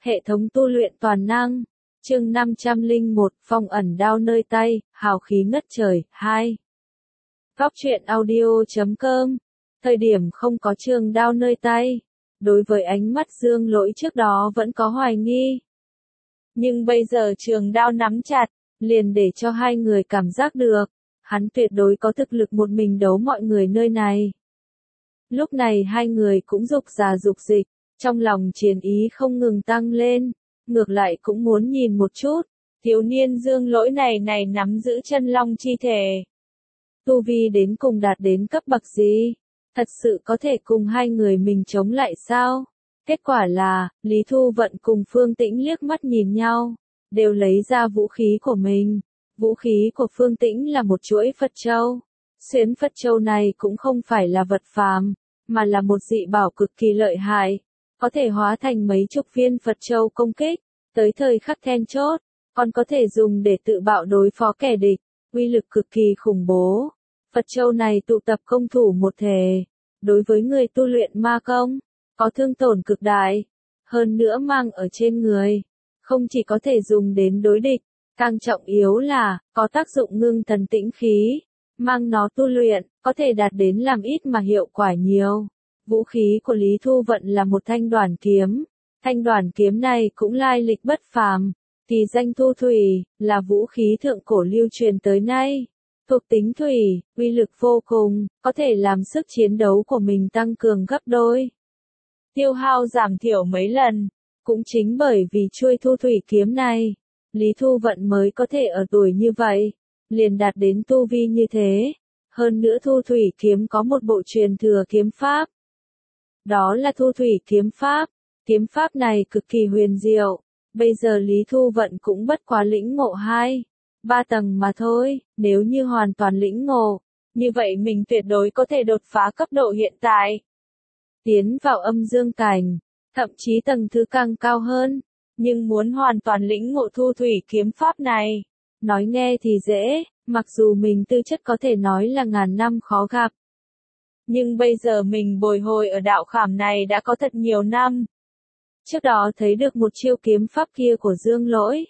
Hệ thống tu luyện toàn năng. Chương 501, phong ẩn đao nơi tay, hào khí ngất trời. 2. Góc truyện audio.com. Thời điểm không có trường đao nơi tay, đối với ánh mắt Dương Lỗi trước đó vẫn có hoài nghi. Nhưng bây giờ trường đao nắm chặt, liền để cho hai người cảm giác được, hắn tuyệt đối có thực lực một mình đấu mọi người nơi này. Lúc này hai người cũng dục già dục dịch, trong lòng chiến ý không ngừng tăng lên, ngược lại cũng muốn nhìn một chút, thiếu niên Dương Lỗi này nắm giữ chân long chi thể. Tu vi đến cùng đạt đến cấp bậc gì? Thật sự có thể cùng hai người mình chống lại sao? Kết quả là, Lý Thu Vận cùng Phương Tĩnh liếc mắt nhìn nhau, đều lấy ra vũ khí của mình. Vũ khí của Phương Tĩnh là một chuỗi Phật Châu. Xuyến Phật Châu này cũng không phải là vật phàm, mà là một dị bảo cực kỳ lợi hại, có thể hóa thành mấy chục viên Phật Châu công kích, tới thời khắc then chốt, còn có thể dùng để tự bạo đối phó kẻ địch, uy lực cực kỳ khủng bố. Phật Châu này tụ tập công thủ một thể, đối với người tu luyện ma công, có thương tổn cực đại, hơn nữa mang ở trên người, không chỉ có thể dùng đến đối địch, càng trọng yếu là, có tác dụng ngưng thần tĩnh khí, mang nó tu luyện, có thể đạt đến làm ít mà hiệu quả nhiều. Vũ khí của Lý Thu Vận là một thanh đoản kiếm, thanh đoản kiếm này cũng lai lịch bất phàm, kỳ danh Thu Thủy, là vũ khí thượng cổ lưu truyền tới nay. Thuộc tính thủy, uy lực vô cùng, có thể làm sức chiến đấu của mình tăng cường gấp đôi. Tiêu hao giảm thiểu mấy lần, cũng chính bởi vì chuôi Thu Thủy kiếm này, Lý Thu Vận mới có thể ở tuổi như vậy, liền đạt đến tu vi như thế. Hơn nữa Thu Thủy kiếm có một bộ truyền thừa kiếm pháp. Đó là Thu Thủy kiếm pháp. Kiếm pháp này cực kỳ huyền diệu. Bây giờ Lý Thu Vận cũng bất quá lĩnh ngộ 2-3 tầng mà thôi. Nếu như hoàn toàn lĩnh ngộ, như vậy mình tuyệt đối có thể đột phá cấp độ hiện tại, tiến vào âm dương cảnh, thậm chí tầng thứ càng cao hơn. Nhưng muốn hoàn toàn lĩnh ngộ Thu Thủy kiếm pháp này, nói nghe thì dễ, mặc dù mình tư chất có thể nói là ngàn năm khó gặp. Nhưng bây giờ mình bồi hồi ở đạo khảm này đã có thật nhiều năm. Trước đó thấy được một chiêu kiếm pháp kia của Dương Lỗi,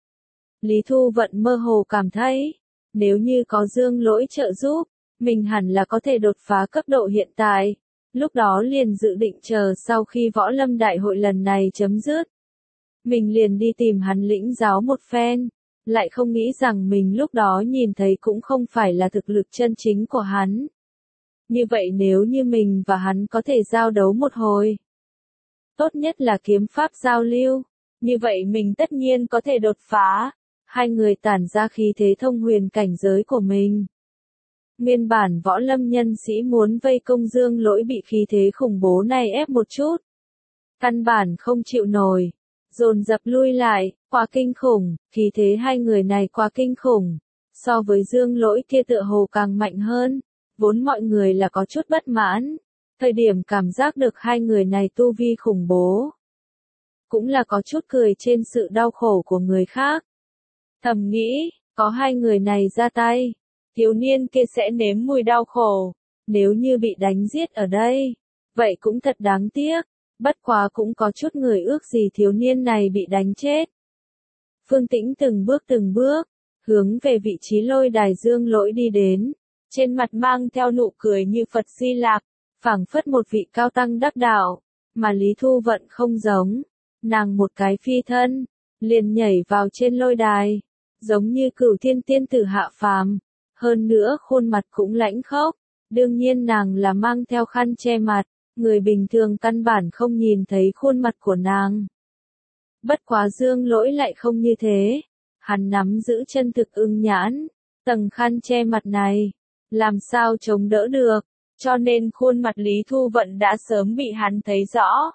Lý Thu Vận mơ hồ cảm thấy, nếu như có Dương Lỗi trợ giúp, mình hẳn là có thể đột phá cấp độ hiện tại. Lúc đó liền dự định chờ sau khi võ lâm đại hội lần này chấm dứt, mình liền đi tìm hắn lĩnh giáo một phen, lại không nghĩ rằng mình lúc đó nhìn thấy cũng không phải là thực lực chân chính của hắn. Như vậy nếu như mình và hắn có thể giao đấu một hồi, tốt nhất là kiếm pháp giao lưu, như vậy mình tất nhiên có thể đột phá. Hai người tản ra khí thế thông huyền cảnh giới của mình. Nguyên bản võ lâm nhân sĩ muốn vây công Dương Lỗi bị khí thế khủng bố này ép một chút, căn bản không chịu nổi, dồn dập lui lại, quá kinh khủng, khí thế hai người này quá kinh khủng, so với Dương Lỗi kia tựa hồ càng mạnh hơn, vốn mọi người là có chút bất mãn, thời điểm cảm giác được hai người này tu vi khủng bố, cũng là có chút cười trên sự đau khổ của người khác. Thầm nghĩ, có hai người này ra tay, thiếu niên kia sẽ nếm mùi đau khổ, nếu như bị đánh giết ở đây, vậy cũng thật đáng tiếc, bất quá cũng có chút người ước gì thiếu niên này bị đánh chết. Phương Tĩnh từng bước, hướng về vị trí lôi đài Dương Lỗi đi đến, trên mặt mang theo nụ cười như Phật Di Lạc, phảng phất một vị cao tăng đắc đạo, mà Lý Thu Vận không giống, nàng một cái phi thân, liền nhảy vào trên lôi đài, giống như Cửu Thiên tiên tử hạ phàm, hơn nữa khuôn mặt cũng lãnh khốc, đương nhiên nàng là mang theo khăn che mặt, người bình thường căn bản không nhìn thấy khuôn mặt của nàng. Bất quá Dương Lỗi lại không như thế, hắn nắm giữ chân thực ưng nhãn, tầng khăn che mặt này, làm sao chống đỡ được, cho nên khuôn mặt Lý Thu Vận đã sớm bị hắn thấy rõ.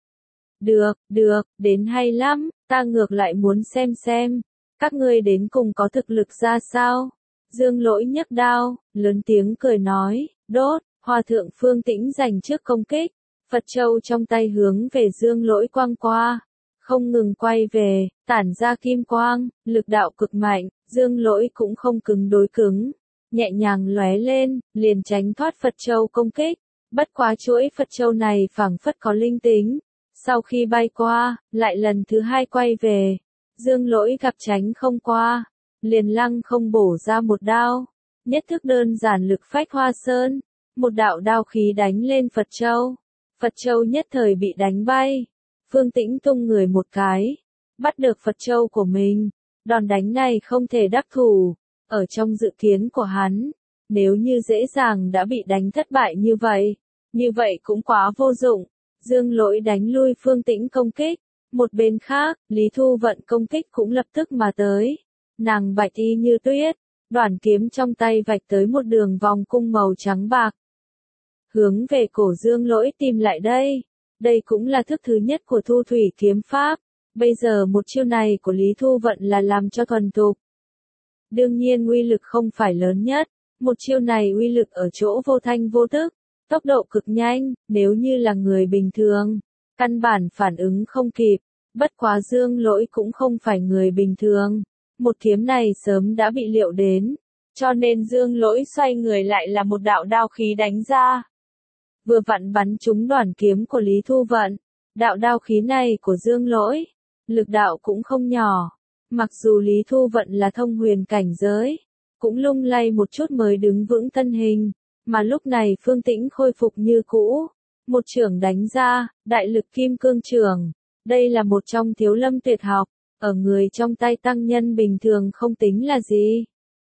Được, đến hay lắm, ta ngược lại muốn xem, các ngươi đến cùng có thực lực ra sao? Dương Lỗi nhấc đao, lớn tiếng cười nói, đốt, Hòa thượng Phương Tĩnh giành trước công kích, Phật Châu trong tay hướng về Dương Lỗi quang qua, không ngừng quay về, tản ra kim quang, lực đạo cực mạnh, Dương Lỗi cũng không cứng đối cứng, nhẹ nhàng lóe lên, liền tránh thoát Phật Châu công kích, bất quá chuỗi Phật Châu này phảng phất có linh tính, Sau khi bay qua, lại lần thứ hai quay về. Dương Lỗi gặp tránh không qua, liền lăng không bổ ra một đao. Nhất thức đơn giản lực phách hoa sơn, một đạo đao khí đánh lên Phật Châu. Phật Châu nhất thời bị đánh bay. Phương Tĩnh tung người một cái, bắt được Phật Châu của mình. Đòn đánh này không thể đắc thủ, ở trong dự kiến của hắn. Nếu như dễ dàng đã bị đánh thất bại như vậy cũng quá vô dụng. Dương Lỗi đánh lui Phương Tĩnh công kích. Một bên khác, Lý Thu Vận công kích cũng lập tức mà tới. Nàng bạch y như tuyết, đoản kiếm trong tay vạch tới một đường vòng cung màu trắng bạc. Hướng về cổ Dương Lỗi tìm lại đây. Đây cũng là thức thứ nhất của Thu Thủy kiếm pháp. Bây giờ một chiêu này của Lý Thu Vận là làm cho thuần thục. Đương nhiên uy lực không phải lớn nhất. Một chiêu này uy lực ở chỗ vô thanh vô tức, tốc độ cực nhanh, nếu như là người bình thường, căn bản phản ứng không kịp. Bất quá Dương Lỗi cũng không phải người bình thường. Một kiếm này sớm đã bị liệu đến, cho nên Dương Lỗi xoay người lại là một đạo đao khí đánh ra. Vừa vặn bắn trúng đoản kiếm của Lý Thu Vận. Đạo đao khí này của Dương Lỗi, lực đạo cũng không nhỏ. Mặc dù Lý Thu Vận là thông huyền cảnh giới, cũng lung lay một chút mới đứng vững thân hình, mà lúc này Phương Tĩnh khôi phục như cũ. Một chưởng đánh ra, đại lực kim cương chưởng. Đây là một trong thiếu lâm tuyệt học, ở người trong tay tăng nhân bình thường không tính là gì.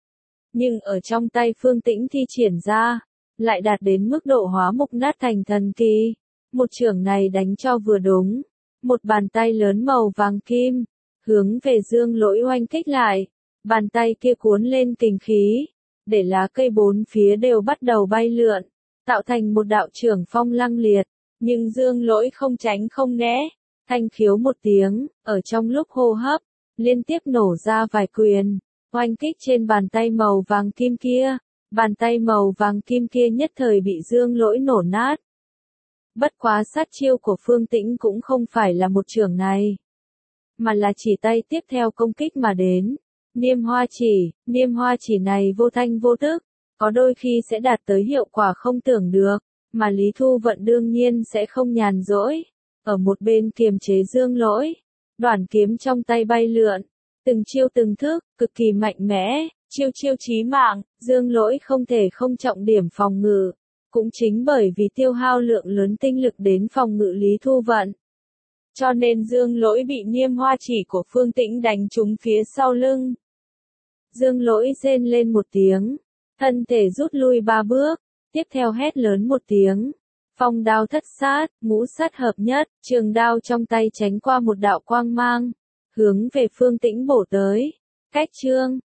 Nhưng ở trong tay Phương Tĩnh thi triển ra, lại đạt đến mức độ hóa mục nát thành thần kỳ. Một chưởng này đánh cho vừa đúng. Một bàn tay lớn màu vàng kim, hướng về Dương Lỗi oanh kích lại. Bàn tay kia cuốn lên kình khí, để lá cây bốn phía đều bắt đầu bay lượn, tạo thành một đạo chưởng phong lăng liệt. Nhưng Dương Lỗi không tránh không né, thanh khiếu một tiếng, ở trong lúc hô hấp, liên tiếp nổ ra vài quyền, oanh kích trên bàn tay màu vàng kim kia. Bàn tay màu vàng kim kia nhất thời bị Dương Lỗi nổ nát. Bất quá sát chiêu của Phương Tĩnh cũng không phải là một chưởng này, mà là chỉ tay tiếp theo công kích mà đến. Niêm hoa chỉ này vô thanh vô tức, có đôi khi sẽ đạt tới hiệu quả không tưởng được, mà Lý Thu Vận đương nhiên sẽ không nhàn rỗi. Ở một bên kiềm chế Dương Lỗi, đoản kiếm trong tay bay lượn, từng chiêu từng thức, cực kỳ mạnh mẽ, chiêu chiêu chí mạng. Dương Lỗi không thể không trọng điểm phòng ngự, cũng chính bởi vì tiêu hao lượng lớn tinh lực đến phòng ngự Lý Thu Vận, cho nên Dương Lỗi bị niêm hoa chỉ của Phương Tĩnh đánh trúng phía sau lưng. Dương Lỗi rên lên một tiếng, thân thể rút lui 3 bước, tiếp theo hét lớn một tiếng. Phong đao thất sát, ngũ sát hợp nhất, trường đao trong tay tránh qua một đạo quang mang, hướng về Phương Tĩnh bổ tới. Cách chương